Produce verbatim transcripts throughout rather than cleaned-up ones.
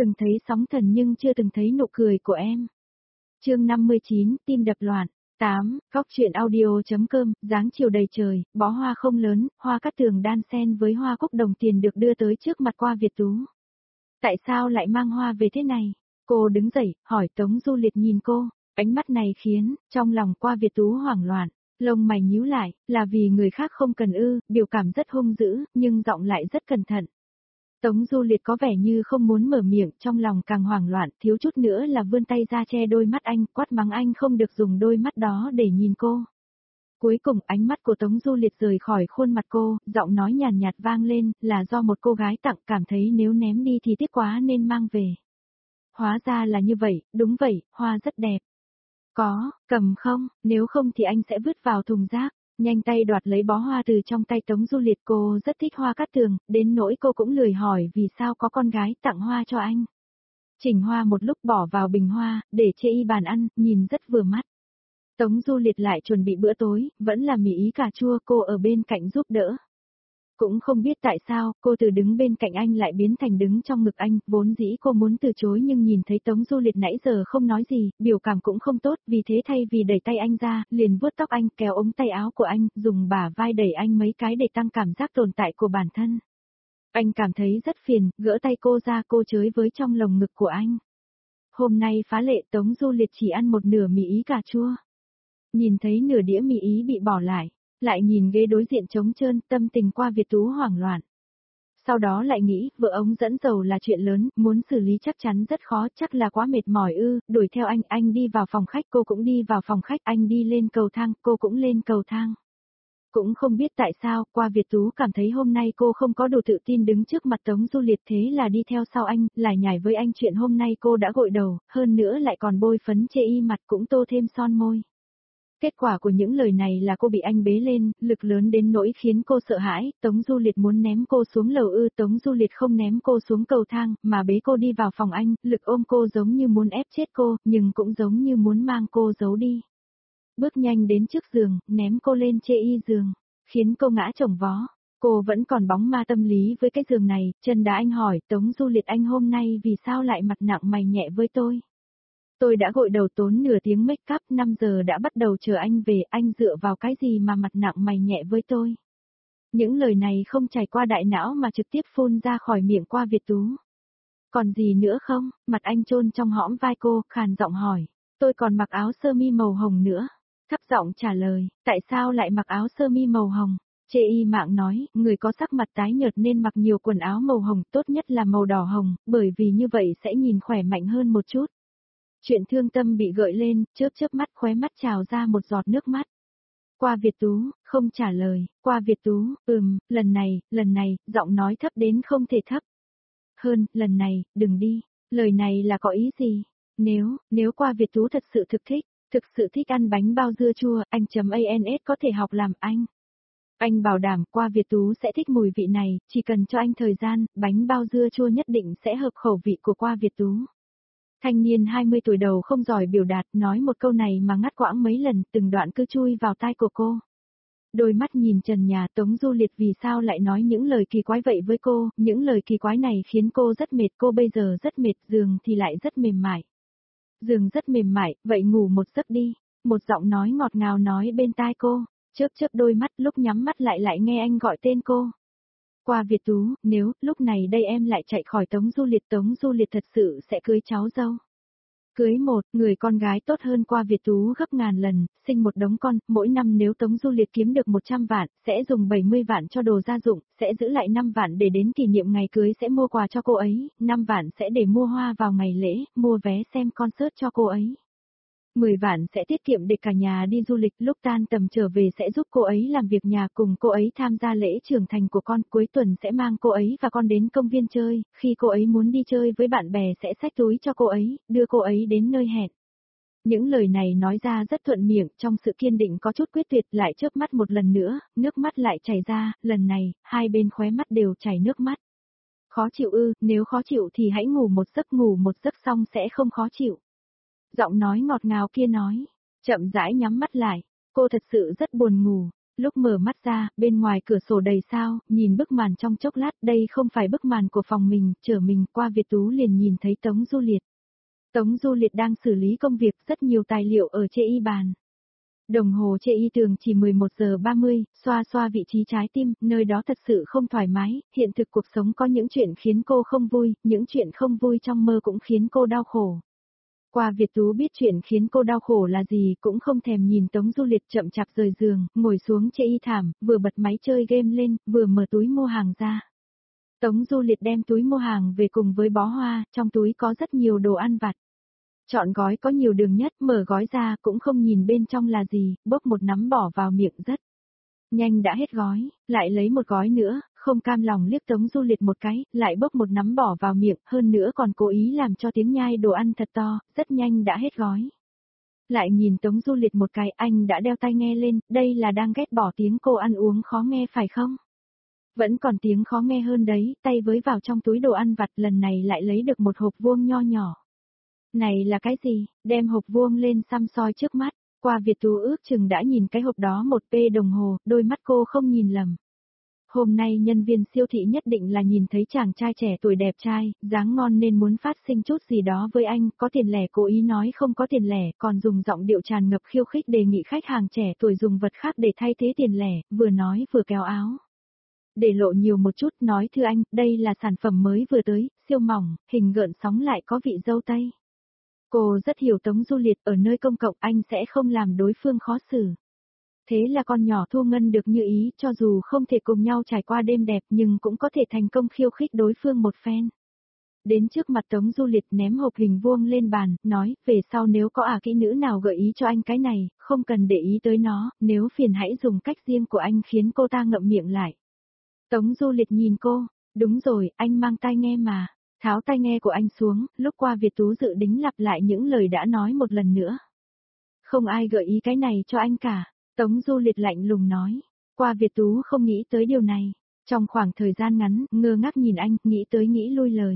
Từng thấy sóng thần nhưng chưa từng thấy nụ cười của em. Chương năm mươi chín, tim đập loạn. tám, Góc truyện audio.com, dáng chiều đầy trời, bó hoa không lớn, hoa cát tường đan xen với hoa cúc đồng tiền được đưa tới trước mặt Qua Việt Tú. Tại sao lại mang hoa về thế này? Cô đứng dậy, hỏi. Tống Du Liệt nhìn cô, ánh mắt này khiến, trong lòng Qua Việt Tú hoảng loạn, lông mày nhíu lại, là vì người khác không cần ư, biểu cảm rất hung dữ, nhưng giọng lại rất cẩn thận. Tống Du Liệt có vẻ như không muốn mở miệng, trong lòng càng hoảng loạn, thiếu chút nữa là vươn tay ra che đôi mắt anh, quát mắng anh không được dùng đôi mắt đó để nhìn cô. Cuối cùng ánh mắt của Tống Du Liệt rời khỏi khuôn mặt cô, giọng nói nhàn nhạt vang lên, là do một cô gái tặng, cảm thấy nếu ném đi thì tiếc quá nên mang về. Hóa ra là như vậy, đúng vậy, hoa rất đẹp. Có, cầm không, nếu không thì anh sẽ vứt vào thùng rác. Nhanh tay đoạt lấy bó hoa từ trong tay Tống Du Liệt, cô rất thích hoa cát tường, đến nỗi cô cũng lười hỏi vì sao có con gái tặng hoa cho anh. Chỉnh hoa một lúc bỏ vào bình hoa, để chê y bàn ăn, nhìn rất vừa mắt. Tống Du Liệt lại chuẩn bị bữa tối, vẫn là mì ý cà chua, cô ở bên cạnh giúp đỡ. Cũng không biết tại sao, cô từ đứng bên cạnh anh lại biến thành đứng trong ngực anh, vốn dĩ cô muốn từ chối nhưng nhìn thấy Tống Du Liệt nãy giờ không nói gì, biểu cảm cũng không tốt, vì thế thay vì đẩy tay anh ra, liền vuốt tóc anh, kéo ống tay áo của anh, dùng bả vai đẩy anh mấy cái để tăng cảm giác tồn tại của bản thân. Anh cảm thấy rất phiền, gỡ tay cô ra, cô chới với trong lồng ngực của anh. Hôm nay phá lệ, Tống Du Liệt chỉ ăn một nửa mì ý cà chua. Nhìn thấy nửa đĩa mì ý bị bỏ lại, lại nhìn ghế đối diện trống trơn, tâm tình Qua Việt Tú hoảng loạn. Sau đó lại nghĩ, vợ ống dẫn dầu là chuyện lớn, muốn xử lý chắc chắn rất khó, chắc là quá mệt mỏi ư, đuổi theo anh, anh đi vào phòng khách, cô cũng đi vào phòng khách, anh đi lên cầu thang, cô cũng lên cầu thang. Cũng không biết tại sao, Qua Việt Tú cảm thấy hôm nay cô không có đủ tự tin đứng trước mặt Tống Du Liệt, thế là đi theo sau anh, lại nhảy với anh chuyện hôm nay cô đã gội đầu, hơn nữa lại còn bôi phấn chê y mặt, cũng tô thêm son môi. Kết quả của những lời này là cô bị anh bế lên, lực lớn đến nỗi khiến cô sợ hãi, Tống Du Liệt muốn ném cô xuống lầu ư, Tống Du Liệt không ném cô xuống cầu thang, mà bế cô đi vào phòng anh, lực ôm cô giống như muốn ép chết cô, nhưng cũng giống như muốn mang cô giấu đi. Bước nhanh đến trước giường, ném cô lên chê y giường, khiến cô ngã chồng vó. Cô vẫn còn bóng ma tâm lý với cái giường này, chân đá anh hỏi, Tống Du Liệt anh hôm nay vì sao lại mặt nặng mày nhẹ với tôi? Tôi đã gội đầu tốn nửa tiếng make up, năm giờ đã bắt đầu chờ anh về, anh dựa vào cái gì mà mặt nặng mày nhẹ với tôi? Những lời này không trải qua đại não mà trực tiếp phun ra khỏi miệng Qua Việt Tú. Còn gì nữa không? Mặt anh chôn trong hõm vai cô, khàn giọng hỏi. Tôi còn mặc áo sơ mi màu hồng nữa. Thấp giọng trả lời, tại sao lại mặc áo sơ mi màu hồng? Chê y mạng nói, người có sắc mặt tái nhợt nên mặc nhiều quần áo màu hồng, tốt nhất là màu đỏ hồng, bởi vì như vậy sẽ nhìn khỏe mạnh hơn một chút. Chuyện thương tâm bị gợi lên, chớp chớp mắt, khóe mắt trào ra một giọt nước mắt. Qua Việt Tú, không trả lời, Qua Việt Tú, ừm, lần này, lần này, giọng nói thấp đến không thể thấp. Hơn, lần này, đừng đi, lời này là có ý gì? Nếu, nếu Qua Việt Tú thật sự thực thích, thực sự thích ăn bánh bao dưa chua, anh chấm ans có thể học làm anh. Anh bảo đảm Qua Việt Tú sẽ thích mùi vị này, chỉ cần cho anh thời gian, bánh bao dưa chua nhất định sẽ hợp khẩu vị của Qua Việt Tú. Thanh niên hai mươi tuổi đầu không giỏi biểu đạt, nói một câu này mà ngắt quãng mấy lần, từng đoạn cứ chui vào tai của cô. Đôi mắt nhìn trần nhà, Tống Du Liệt vì sao lại nói những lời kỳ quái vậy với cô, những lời kỳ quái này khiến cô rất mệt, cô bây giờ rất mệt, giường thì lại rất mềm mại. Giường rất mềm mại, vậy ngủ một giấc đi, một giọng nói ngọt ngào nói bên tai cô, chớp chớp đôi mắt, lúc nhắm mắt lại lại nghe anh gọi tên cô. Qua Việt Tú, nếu, lúc này đây em lại chạy khỏi Tống Du Liệt, Tống Du Liệt thật sự sẽ cưới cháu dâu. Cưới một, người con gái tốt hơn Qua Việt Tú gấp ngàn lần, sinh một đống con, mỗi năm nếu Tống Du Liệt kiếm được một trăm vạn, sẽ dùng bảy mươi vạn cho đồ gia dụng, sẽ giữ lại năm vạn để đến kỷ niệm ngày cưới sẽ mua quà cho cô ấy, năm vạn sẽ để mua hoa vào ngày lễ, mua vé xem concert cho cô ấy. mười vạn sẽ tiết kiệm để cả nhà đi du lịch, lúc tan tầm trở về sẽ giúp cô ấy làm việc nhà, cùng cô ấy tham gia lễ trưởng thành của con, cuối tuần sẽ mang cô ấy và con đến công viên chơi, khi cô ấy muốn đi chơi với bạn bè sẽ xách túi cho cô ấy, đưa cô ấy đến nơi hẹn. Những lời này nói ra rất thuận miệng, trong sự kiên định có chút quyết tuyệt, lại chớp mắt một lần nữa, nước mắt lại chảy ra, lần này, hai bên khóe mắt đều chảy nước mắt. Khó chịu ư, nếu khó chịu thì hãy ngủ một giấc, ngủ một giấc xong sẽ không khó chịu. Giọng nói ngọt ngào kia nói, chậm rãi nhắm mắt lại, cô thật sự rất buồn ngủ, Lúc mở mắt ra, bên ngoài cửa sổ đầy sao, nhìn bức màn trong chốc lát, đây không phải bức màn của phòng mình, trở mình qua Việt Tú liền nhìn thấy Tống Du Liệt. Tống Du Liệt đang xử lý công việc, rất nhiều tài liệu ở chê y bàn. Đồng hồ chê y tường chỉ mười một giờ ba mươi, xoa xoa vị trí trái tim, nơi đó thật sự không thoải mái, hiện thực cuộc sống có những chuyện khiến cô không vui, những chuyện không vui trong mơ cũng khiến cô đau khổ. Qua Việt Tú biết chuyện khiến cô đau khổ là gì cũng không thèm nhìn Tống Du Liệt chậm chạp rời giường, ngồi xuống chê y thảm, vừa bật máy chơi game lên, vừa mở túi mua hàng ra. Tống Du Liệt đem túi mua hàng về cùng với bó hoa, trong túi có rất nhiều đồ ăn vặt. Chọn gói có nhiều đường nhất, mở gói ra cũng không nhìn bên trong là gì, bốc một nắm bỏ vào miệng rất nhanh đã hết gói, lại lấy một gói nữa, không cam lòng liếc Tống Du Liệt một cái, lại bốc một nắm bỏ vào miệng, hơn nữa còn cố ý làm cho tiếng nhai đồ ăn thật to, rất nhanh đã hết gói. Lại nhìn Tống Du Liệt một cái, anh đã đeo tai nghe lên, đây là đang ghét bỏ tiếng cô ăn uống khó nghe phải không? Vẫn còn tiếng khó nghe hơn đấy, tay với vào trong túi đồ ăn vặt lần này lại lấy được một hộp vuông nho nhỏ. Này là cái gì? Đem hộp vuông lên xăm soi trước mắt. Qua Việt Tú ước chừng đã nhìn cái hộp đó một pê đồng hồ, đôi mắt cô không nhìn lầm. Hôm nay nhân viên siêu thị nhất định là nhìn thấy chàng trai trẻ tuổi đẹp trai, dáng ngon nên muốn phát sinh chút gì đó với anh, có tiền lẻ cố ý nói không có tiền lẻ, còn dùng giọng điệu tràn ngập khiêu khích đề nghị khách hàng trẻ tuổi dùng vật khác để thay thế tiền lẻ, vừa nói vừa kéo áo. Để lộ nhiều một chút, nói thưa anh, đây là sản phẩm mới vừa tới, siêu mỏng, hình gợn sóng lại có vị dâu tây. Cô rất hiểu Tống Du Liệt, ở nơi công cộng anh sẽ không làm đối phương khó xử. Thế là con nhỏ Thu Ngân được như ý, cho dù không thể cùng nhau trải qua đêm đẹp nhưng cũng có thể thành công khiêu khích đối phương một phen. Đến trước mặt Tống Du Liệt ném hộp hình vuông lên bàn, nói, về sau nếu có ả kỹ nữ nào gợi ý cho anh cái này, không cần để ý tới nó, nếu phiền hãy dùng cách riêng của anh khiến cô ta ngậm miệng lại. Tống Du Liệt nhìn cô, đúng rồi, anh mang tai nghe mà. Tháo tai nghe của anh xuống, lúc qua Việt Tú dự đính lặp lại những lời đã nói một lần nữa. Không ai gợi ý cái này cho anh cả, Tống Du Liệt lạnh lùng nói. Qua Việt Tú không nghĩ tới điều này. Trong khoảng thời gian ngắn, ngơ ngác nhìn anh, nghĩ tới nghĩ lui lời.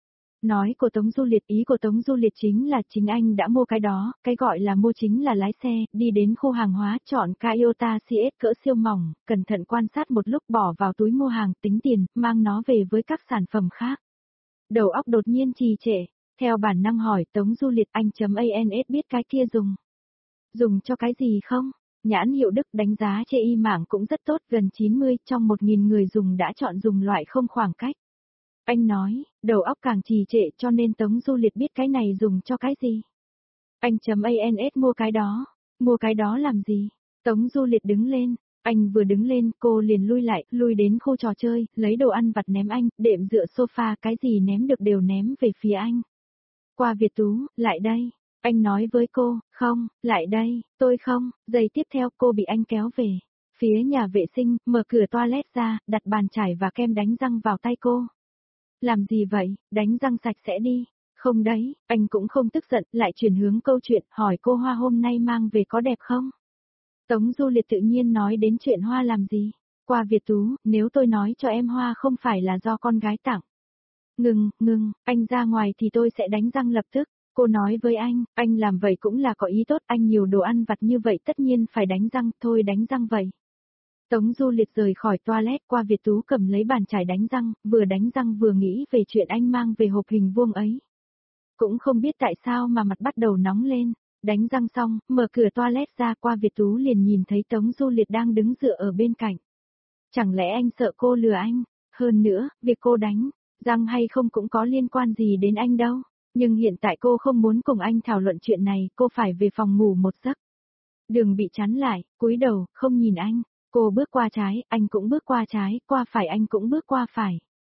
Nói của Tống Du Liệt, ý của Tống Du Liệt chính là chính anh đã mua cái đó, cái gọi là mua chính là lái xe, đi đến khu hàng hóa, chọn Toyota xê ét cỡ siêu mỏng, cẩn thận quan sát một lúc bỏ vào túi mua hàng, tính tiền, mang nó về với các sản phẩm khác. Đầu óc đột nhiên trì trệ, theo bản năng hỏi Tống Du Liệt anh chấm ans biết cái kia dùng. Dùng cho cái gì không? Nhãn hiệu Đức đánh giá chê y mạng cũng rất tốt, gần chín mươi trong một nghìn người dùng đã chọn dùng loại không khoảng cách. Anh nói, đầu óc càng trì trệ cho nên Tống Du Liệt biết cái này dùng cho cái gì. Anh chấm ans mua cái đó, mua cái đó làm gì? Tống Du Liệt đứng lên. Anh vừa đứng lên, cô liền lui lại, lui đến khu trò chơi, lấy đồ ăn vặt ném anh, đệm dựa sofa, cái gì ném được đều ném về phía anh. Qua Việt Tú, lại đây. Anh nói với cô, không, lại đây, tôi không, giây tiếp theo cô bị anh kéo về. Phía nhà vệ sinh, mở cửa toilet ra, đặt bàn chải và kem đánh răng vào tay cô. Làm gì vậy, đánh răng sạch sẽ đi. Không đấy, anh cũng không tức giận, lại chuyển hướng câu chuyện, hỏi cô hoa hôm nay mang về có đẹp không? Tống Du Liệt tự nhiên nói đến chuyện hoa làm gì? Qua Việt Tú, nếu tôi nói cho em hoa không phải là do con gái tặng. Ngừng, ngừng, anh ra ngoài thì tôi sẽ đánh răng lập tức. Cô nói với anh, anh làm vậy cũng là có ý tốt, anh nhiều đồ ăn vặt như vậy tất nhiên phải đánh răng, thôi đánh răng vậy. Tống Du Liệt rời khỏi toilet, Qua Việt Tú cầm lấy bàn chải đánh răng, vừa đánh răng vừa nghĩ về chuyện anh mang về hộp hình vuông ấy. Cũng không biết tại sao mà mặt bắt đầu nóng lên. Đánh răng xong, mở cửa toilet ra, Qua Việt Tú liền nhìn thấy Tống Du Liệt đang đứng dựa ở bên cạnh. Chẳng lẽ anh sợ cô lừa anh? Hơn nữa, việc cô đánh răng hay không cũng có liên quan gì đến anh đâu. Nhưng hiện tại cô không muốn cùng anh thảo luận chuyện này, cô phải về phòng ngủ một giấc. Đường bị chắn lại, cúi đầu, không nhìn anh. Cô bước qua trái, anh cũng bước qua trái, qua phải anh cũng bước qua phải.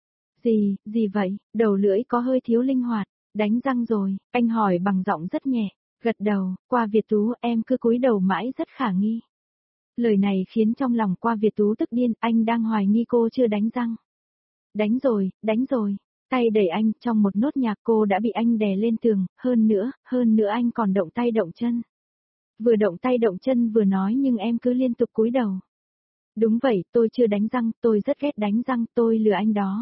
Gì, gì vậy? Đầu lưỡi có hơi thiếu linh hoạt. Đánh răng rồi, anh hỏi bằng giọng rất nhẹ. Gật đầu, Qua Việt Tú, em cứ cúi đầu mãi rất khả nghi. Lời này khiến trong lòng Qua Việt Tú tức điên, anh đang hoài nghi cô chưa đánh răng. Đánh rồi, đánh rồi. Tay đẩy anh, trong một nốt nhạc cô đã bị anh đè lên tường, hơn nữa, hơn nữa anh còn động tay động chân. Vừa động tay động chân vừa nói nhưng em cứ liên tục cúi đầu. Đúng vậy, tôi chưa đánh răng, tôi rất ghét đánh răng, tôi lừa anh đó.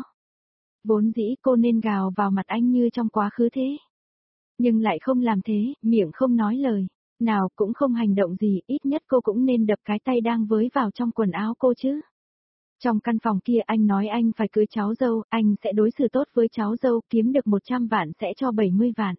Vốn dĩ cô nên gào vào mặt anh như trong quá khứ thế. Nhưng lại không làm thế, miệng không nói lời. Nào cũng không hành động gì, ít nhất cô cũng nên đập cái tay đang với vào trong quần áo cô chứ. Trong căn phòng kia anh nói anh phải cưới cháu dâu, anh sẽ đối xử tốt với cháu dâu, kiếm được một trăm vạn sẽ cho bảy mươi vạn.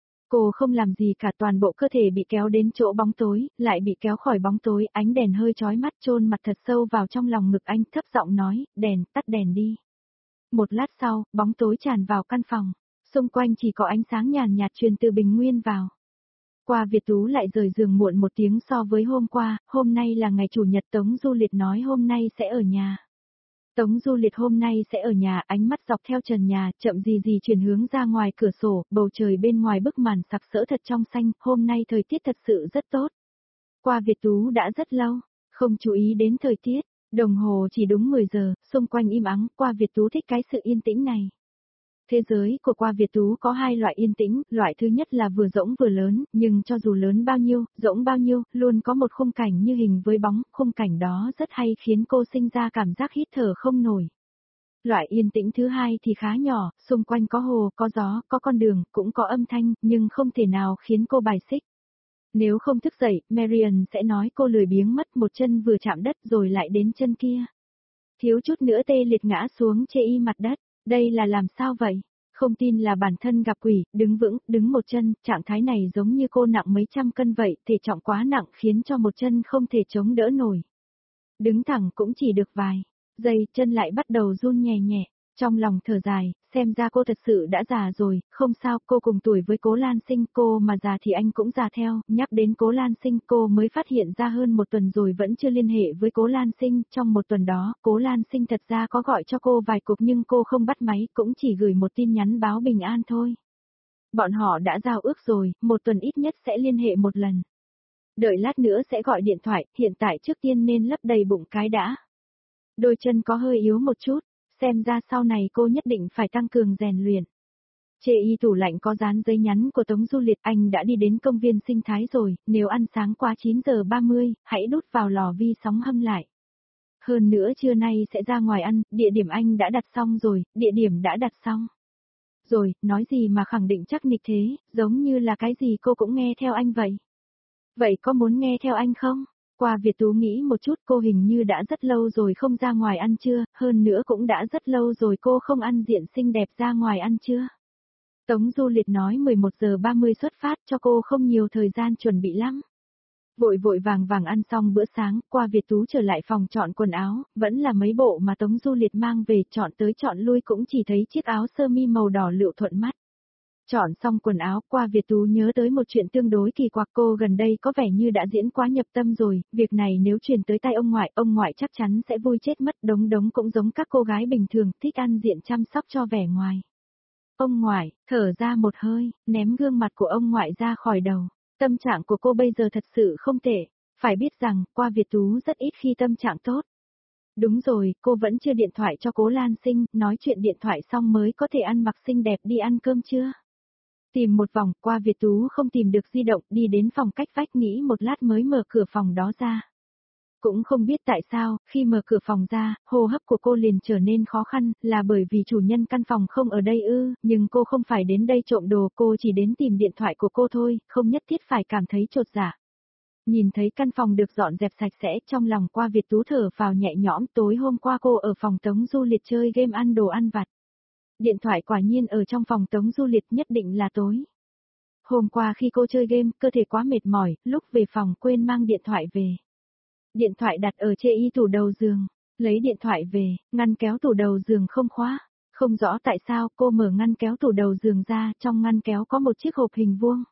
Cô không làm gì cả, toàn bộ cơ thể bị kéo đến chỗ bóng tối, lại bị kéo khỏi bóng tối, ánh đèn hơi chói mắt, chôn mặt thật sâu vào trong lòng ngực anh, thấp giọng nói, đèn, tắt đèn đi. Một lát sau, bóng tối tràn vào căn phòng, xung quanh chỉ có ánh sáng nhàn nhạt truyền từ bình nguyên vào. Qua Việt Tú lại rời giường muộn một tiếng so với hôm qua, hôm nay là ngày chủ nhật, Tống Du Liệt nói hôm nay sẽ ở nhà. Tống Du Liệt hôm nay sẽ ở nhà, ánh mắt dọc theo trần nhà, chậm gì gì chuyển hướng ra ngoài cửa sổ, bầu trời bên ngoài bức màn sặc sỡ thật trong xanh, hôm nay thời tiết thật sự rất tốt. Qua Việt Tú đã rất lâu, không chú ý đến thời tiết, đồng hồ chỉ đúng mười giờ, xung quanh im ắng, Qua Việt Tú thích cái sự yên tĩnh này. Thế giới của Qua Việt Tú có hai loại yên tĩnh, loại thứ nhất là vừa rỗng vừa lớn, nhưng cho dù lớn bao nhiêu, rỗng bao nhiêu, luôn có một khung cảnh như hình với bóng, khung cảnh đó rất hay khiến cô sinh ra cảm giác hít thở không nổi. Loại yên tĩnh thứ hai thì khá nhỏ, xung quanh có hồ, có gió, có con đường, cũng có âm thanh, nhưng không thể nào khiến cô bài xích. Nếu không thức dậy, Marian sẽ nói cô lười biếng mất, một chân vừa chạm đất rồi lại đến chân kia. Thiếu chút nữa tê liệt ngã xuống chê y mặt đất. Đây là làm sao vậy? Không tin là bản thân gặp quỷ, đứng vững, đứng một chân, trạng thái này giống như cô nặng mấy trăm cân vậy, thể trọng quá nặng khiến cho một chân không thể chống đỡ nổi. Đứng thẳng cũng chỉ được vài giây, chân lại bắt đầu run nhẹ nhẹ, trong lòng thở dài, xem ra cô thật sự đã già rồi, không sao, cô cùng tuổi với Cố Lan Sinh, cô mà già thì anh cũng già theo, nhắc đến Cố Lan Sinh cô mới phát hiện ra hơn một tuần rồi vẫn chưa liên hệ với Cố Lan Sinh, trong một tuần đó, Cố Lan Sinh thật ra có gọi cho cô vài cuộc nhưng cô không bắt máy, cũng chỉ gửi một tin nhắn báo bình an thôi. Bọn họ đã giao ước rồi, một tuần ít nhất sẽ liên hệ một lần. Đợi lát nữa sẽ gọi điện thoại, hiện tại trước tiên nên lấp đầy bụng cái đã. Đôi chân có hơi yếu một chút. Xem ra sau này cô nhất định phải tăng cường rèn luyện. Chê y tủ lạnh có dán giấy nhắn của Tống Du Liệt, anh đã đi đến công viên sinh thái rồi, nếu ăn sáng qua chín giờ ba mươi, hãy đút vào lò vi sóng hâm lại. Hơn nữa trưa nay sẽ ra ngoài ăn, địa điểm anh đã đặt xong rồi, địa điểm đã đặt xong. Rồi, nói gì mà khẳng định chắc nịch thế, giống như là cái gì cô cũng nghe theo anh vậy. Vậy có muốn nghe theo anh không? Qua Việt Tú nghĩ một chút, cô hình như đã rất lâu rồi không ra ngoài ăn trưa, hơn nữa cũng đã rất lâu rồi cô không ăn diện xinh đẹp ra ngoài ăn trưa. Tống Du Liệt nói mười một giờ ba mươi xuất phát, cho cô không nhiều thời gian chuẩn bị lắm. Vội vội vàng vàng ăn xong bữa sáng, Qua Việt Tú trở lại phòng chọn quần áo, vẫn là mấy bộ mà Tống Du Liệt mang về, chọn tới chọn lui cũng chỉ thấy chiếc áo sơ mi màu đỏ lựu thuận mắt. Chọn xong quần áo, Qua Việt Tú nhớ tới một chuyện tương đối kỳ quặc, cô gần đây có vẻ như đã diễn quá nhập tâm rồi, việc này nếu truyền tới tay ông ngoại, ông ngoại chắc chắn sẽ vui chết mất, đống đống cũng giống các cô gái bình thường, thích ăn diện chăm sóc cho vẻ ngoài. Ông ngoại, thở ra một hơi, ném gương mặt của ông ngoại ra khỏi đầu, tâm trạng của cô bây giờ thật sự không tệ, phải biết rằng, Qua Việt Tú rất ít khi tâm trạng tốt. Đúng rồi, cô vẫn chưa điện thoại cho Cố Lan Sinh, nói chuyện điện thoại xong mới có thể ăn mặc xinh đẹp đi ăn cơm chưa? Tìm một vòng, Qua Việt Tú không tìm được di động, đi đến phòng cách vách nghĩ một lát mới mở cửa phòng đó ra. Cũng không biết tại sao, khi mở cửa phòng ra, hô hấp của cô liền trở nên khó khăn, là bởi vì chủ nhân căn phòng không ở đây ư, nhưng cô không phải đến đây trộm đồ, cô chỉ đến tìm điện thoại của cô thôi, không nhất thiết phải cảm thấy chột dạ. Nhìn thấy căn phòng được dọn dẹp sạch sẽ, trong lòng Qua Việt Tú thở phào nhẹ nhõm, tối hôm qua cô ở phòng Tống Du Liệt chơi game ăn đồ ăn vặt. Điện thoại quả nhiên ở trong phòng Tống Du Liệt, nhất định là tối. Hôm qua khi cô chơi game, cơ thể quá mệt mỏi, lúc về phòng quên mang điện thoại về. Điện thoại đặt ở chê y tủ đầu giường, lấy điện thoại về, ngăn kéo tủ đầu giường không khóa. Không rõ tại sao cô mở ngăn kéo tủ đầu giường ra, trong ngăn kéo có một chiếc hộp hình vuông.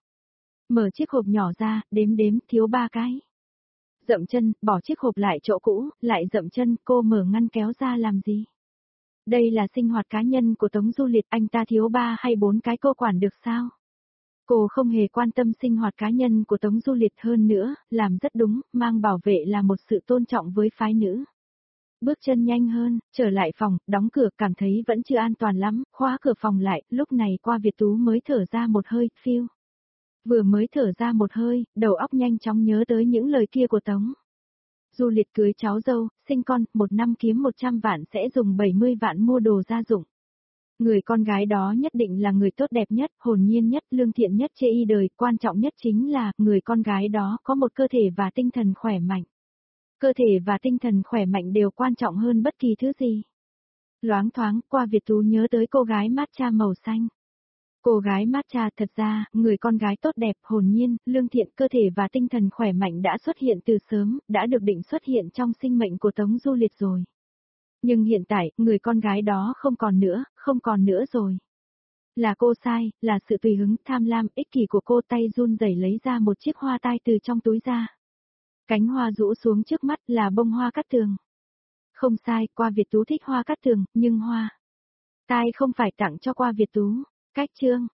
Mở chiếc hộp nhỏ ra, đếm đếm, thiếu ba cái. Dậm chân, bỏ chiếc hộp lại chỗ cũ, lại dậm chân, cô mở ngăn kéo ra làm gì? Đây là sinh hoạt cá nhân của Tống Du Liệt, anh ta thiếu ba hay bốn cái cô quản được sao? Cô không hề quan tâm sinh hoạt cá nhân của Tống Du Liệt, hơn nữa, làm rất đúng, mang bảo vệ là một sự tôn trọng với phái nữ. Bước chân nhanh hơn, trở lại phòng, đóng cửa, cảm thấy vẫn chưa an toàn lắm, khóa cửa phòng lại, lúc này Qua Việt Tú mới thở ra một hơi, phiêu. Vừa mới thở ra một hơi, đầu óc nhanh chóng nhớ tới những lời kia của Tống Du Liệt cưới cháu dâu, sinh con, một năm kiếm một trăm vạn sẽ dùng bảy mươi vạn mua đồ gia dụng. Người con gái đó nhất định là người tốt đẹp nhất, hồn nhiên nhất, lương thiện nhất trên y đời, quan trọng nhất chính là, người con gái đó có một cơ thể và tinh thần khỏe mạnh. Cơ thể và tinh thần khỏe mạnh đều quan trọng hơn bất kỳ thứ gì. Loáng thoáng, qua Việt Tú nhớ tới cô gái matcha màu xanh. Cô gái matcha thật ra, người con gái tốt đẹp, hồn nhiên, lương thiện, cơ thể và tinh thần khỏe mạnh đã xuất hiện từ sớm, đã được định xuất hiện trong sinh mệnh của Tống Du Liệt rồi. Nhưng hiện tại, người con gái đó không còn nữa, không còn nữa rồi. Là cô sai, là sự tùy hứng, tham lam, ích kỷ của cô, tay run rẩy lấy ra một chiếc hoa tai từ trong túi ra. Cánh hoa rũ xuống trước mắt là bông hoa cát tường. Không sai, qua Việt Tú thích hoa cát tường, nhưng hoa tai không phải tặng cho qua Việt Tú. Cách chương